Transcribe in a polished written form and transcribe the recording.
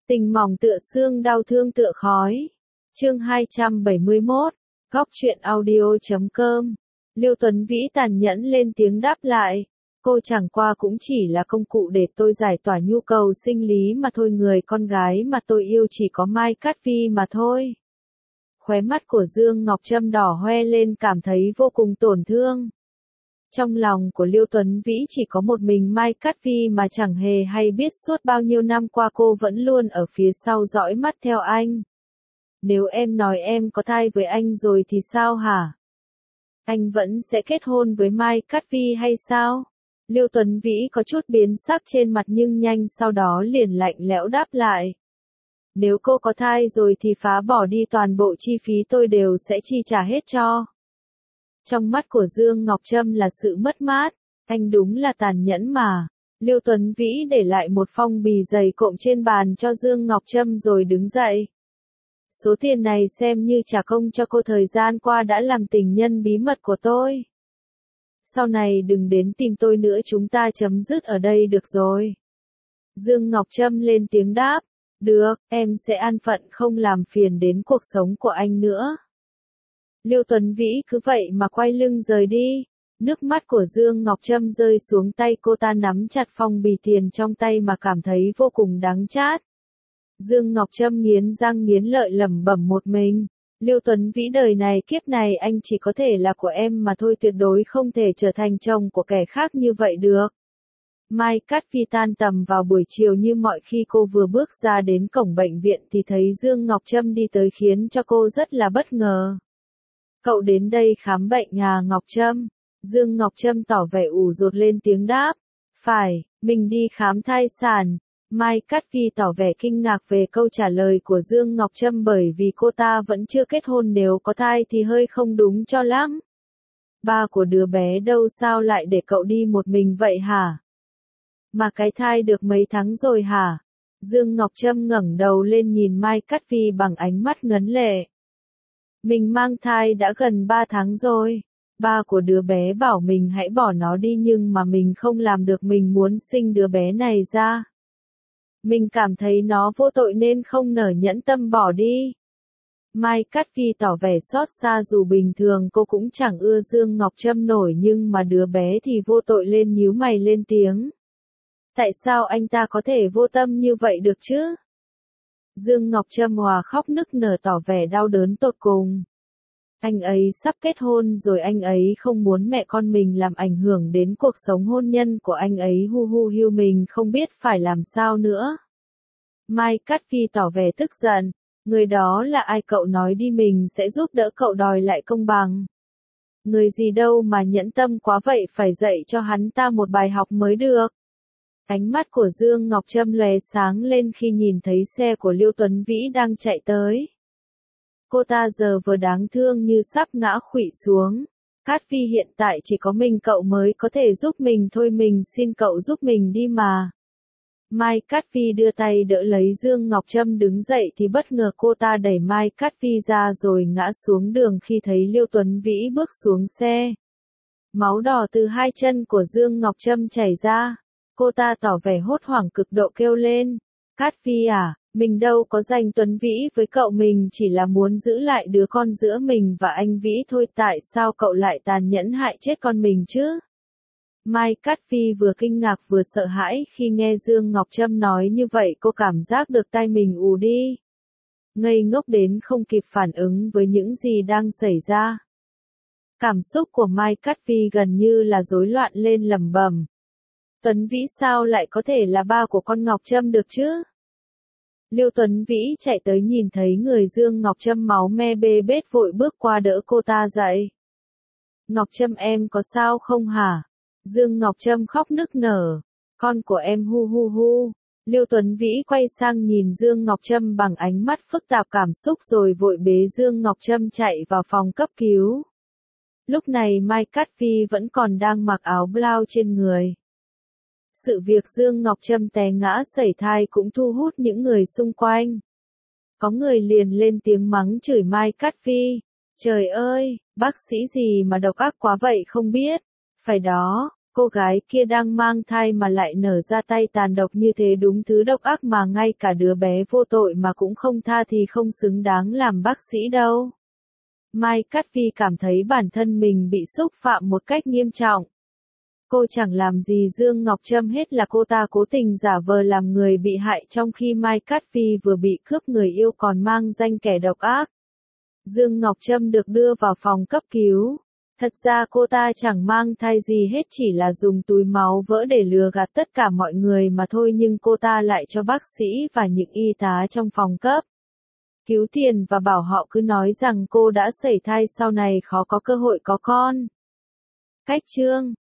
Tình mỏng tựa xương, đau thương tựa khói. Chương 271, Góc truyện audio.com. Liêu Tuấn Vĩ tàn nhẫn lên tiếng đáp lại. Cô chẳng qua cũng chỉ là công cụ để tôi giải tỏa nhu cầu sinh lý mà thôi, người con gái mà tôi yêu chỉ có Mai Cát Vi mà thôi. Khóe mắt của Dương Ngọc Trâm đỏ hoe lên, cảm thấy vô cùng tổn thương. Trong lòng của Liêu Tuấn Vĩ chỉ có một mình Mai Cát Vi mà chẳng hề hay biết suốt bao nhiêu năm qua cô vẫn luôn ở phía sau dõi mắt theo anh. Nếu em nói em có thai với anh rồi thì sao hả? Anh vẫn sẽ kết hôn với Mai Cát Vi hay sao? Liêu Tuấn Vĩ có chút biến sắc trên mặt nhưng nhanh sau đó liền lạnh lẽo đáp lại. Nếu cô có thai rồi thì phá bỏ đi, toàn bộ chi phí tôi đều sẽ chi trả hết cho. Trong mắt của Dương Ngọc Trâm là sự mất mát, anh đúng là tàn nhẫn mà. Liêu Tuấn Vĩ để lại một phong bì dày cộm trên bàn cho Dương Ngọc Trâm rồi đứng dậy. Số tiền này xem như trả công cho cô thời gian qua đã làm tình nhân bí mật của tôi. Sau này đừng đến tìm tôi nữa, chúng ta chấm dứt ở đây được rồi. Dương Ngọc Trâm lên tiếng đáp. Được, em sẽ an phận không làm phiền đến cuộc sống của anh nữa. Liêu Tuấn Vĩ cứ vậy mà quay lưng rời đi. Nước mắt của Dương Ngọc Trâm rơi xuống tay, cô ta nắm chặt phong bì tiền trong tay mà cảm thấy vô cùng đắng chát. Dương Ngọc Trâm nghiến răng nghiến lợi lẩm bẩm một mình. Liêu Tuấn Vĩ, đời này kiếp này anh chỉ có thể là của em mà thôi, tuyệt đối không thể trở thành chồng của kẻ khác như vậy được. Mai Cát Vi tan tầm vào buổi chiều, như mọi khi cô vừa bước ra đến cổng bệnh viện thì thấy Dương Ngọc Trâm đi tới, khiến cho cô rất là bất ngờ. Cậu đến đây khám bệnh à Ngọc Trâm? Dương Ngọc Trâm tỏ vẻ ủ rột lên tiếng đáp. Phải, mình đi khám thai sản. Mai Cát Vi tỏ vẻ kinh ngạc về câu trả lời của Dương Ngọc Trâm, bởi vì cô ta vẫn chưa kết hôn, nếu có thai thì hơi không đúng cho lắm. Ba của đứa bé đâu, sao lại để cậu đi một mình vậy hả? Mà cái thai được mấy tháng rồi hả? Dương Ngọc Trâm ngẩng đầu lên nhìn Mai Cát Vi bằng ánh mắt ngấn lệ. Mình mang thai đã gần 3 tháng rồi. Ba của đứa bé bảo mình hãy bỏ nó đi nhưng mà mình không làm được, mình muốn sinh đứa bé này ra. Mình cảm thấy nó vô tội nên không nỡ nhẫn tâm bỏ đi. Mai Cát Vi tỏ vẻ xót xa, dù bình thường cô cũng chẳng ưa Dương Ngọc Trâm nổi, nhưng mà đứa bé thì vô tội lên, nhíu mày lên tiếng. Tại sao anh ta có thể vô tâm như vậy được chứ? Dương Ngọc Trâm hòa khóc nức nở, tỏ vẻ đau đớn tột cùng. Anh ấy sắp kết hôn rồi, anh ấy không muốn mẹ con mình làm ảnh hưởng đến cuộc sống hôn nhân của anh ấy, hiu mình không biết phải làm sao nữa. Mai Cát Vi tỏ vẻ tức giận. Người đó là ai, cậu nói đi, mình sẽ giúp đỡ cậu đòi lại công bằng. Người gì đâu mà nhẫn tâm quá vậy, phải dạy cho hắn ta một bài học mới được. Ánh mắt của Dương Ngọc Trâm lóe sáng lên khi nhìn thấy xe của Liêu Tuấn Vĩ đang chạy tới. Cô ta giờ vừa đáng thương như sắp ngã khuỵu xuống. Cát Vi, hiện tại chỉ có mình cậu mới có thể giúp mình thôi, mình xin cậu giúp mình đi mà. Mai Cát Vi đưa tay đỡ lấy Dương Ngọc Trâm đứng dậy thì bất ngờ cô ta đẩy Mai Cát Vi ra rồi ngã xuống đường khi thấy Liêu Tuấn Vĩ bước xuống xe. Máu đỏ từ hai chân của Dương Ngọc Trâm chảy ra. Cô ta tỏ vẻ hốt hoảng cực độ kêu lên. Cát Vi à, mình đâu có giành Tuấn Vĩ với cậu, mình chỉ là muốn giữ lại đứa con giữa mình và anh Vĩ thôi, tại sao cậu lại tàn nhẫn hại chết con mình chứ? Mai Cát Vi vừa kinh ngạc vừa sợ hãi khi nghe Dương Ngọc Trâm nói như vậy, cô cảm giác được tai mình ù đi. Ngây ngốc đến không kịp phản ứng với những gì đang xảy ra. Cảm xúc của Mai Cát Vi gần như là rối loạn lên, lẩm bẩm. Tuấn Vĩ sao lại có thể là ba của con Ngọc Trâm được chứ? Liêu Tuấn Vĩ chạy tới nhìn thấy người Dương Ngọc Trâm máu me bê bết, vội bước qua đỡ cô ta dậy. Ngọc Trâm, em có sao không hả? Dương Ngọc Trâm khóc nức nở. Con của em hu. Liêu Tuấn Vĩ quay sang nhìn Dương Ngọc Trâm bằng ánh mắt phức tạp cảm xúc rồi vội bế Dương Ngọc Trâm chạy vào phòng cấp cứu. Lúc này Mai Cát Vi vẫn còn đang mặc áo blau trên người. Sự việc Dương Ngọc Trâm té ngã sẩy thai cũng thu hút những người xung quanh. Có người liền lên tiếng mắng chửi Mai Cát Vi. Trời ơi, bác sĩ gì mà độc ác quá vậy không biết. Phải đó, Cô gái kia đang mang thai mà lại nở ra tay tàn độc như thế, đúng thứ độc ác mà ngay cả đứa bé vô tội mà cũng không tha thì không xứng đáng làm bác sĩ đâu. Mai Cát Phi cảm thấy bản thân mình bị xúc phạm một cách nghiêm trọng. Cô chẳng làm gì Dương Ngọc Trâm hết, là cô ta cố tình giả vờ làm người bị hại trong khi Mai Cát Phi vừa bị cướp người yêu còn mang danh kẻ độc ác. Dương Ngọc Trâm được đưa vào phòng cấp cứu. Thật ra cô ta chẳng mang thai gì hết, chỉ là dùng túi máu vỡ để lừa gạt tất cả mọi người mà thôi, nhưng cô ta lại cho bác sĩ và những y tá trong phòng cấp cứu tiền và bảo họ cứ nói rằng cô đã sẩy thai, sau này khó có cơ hội có con. Cách chương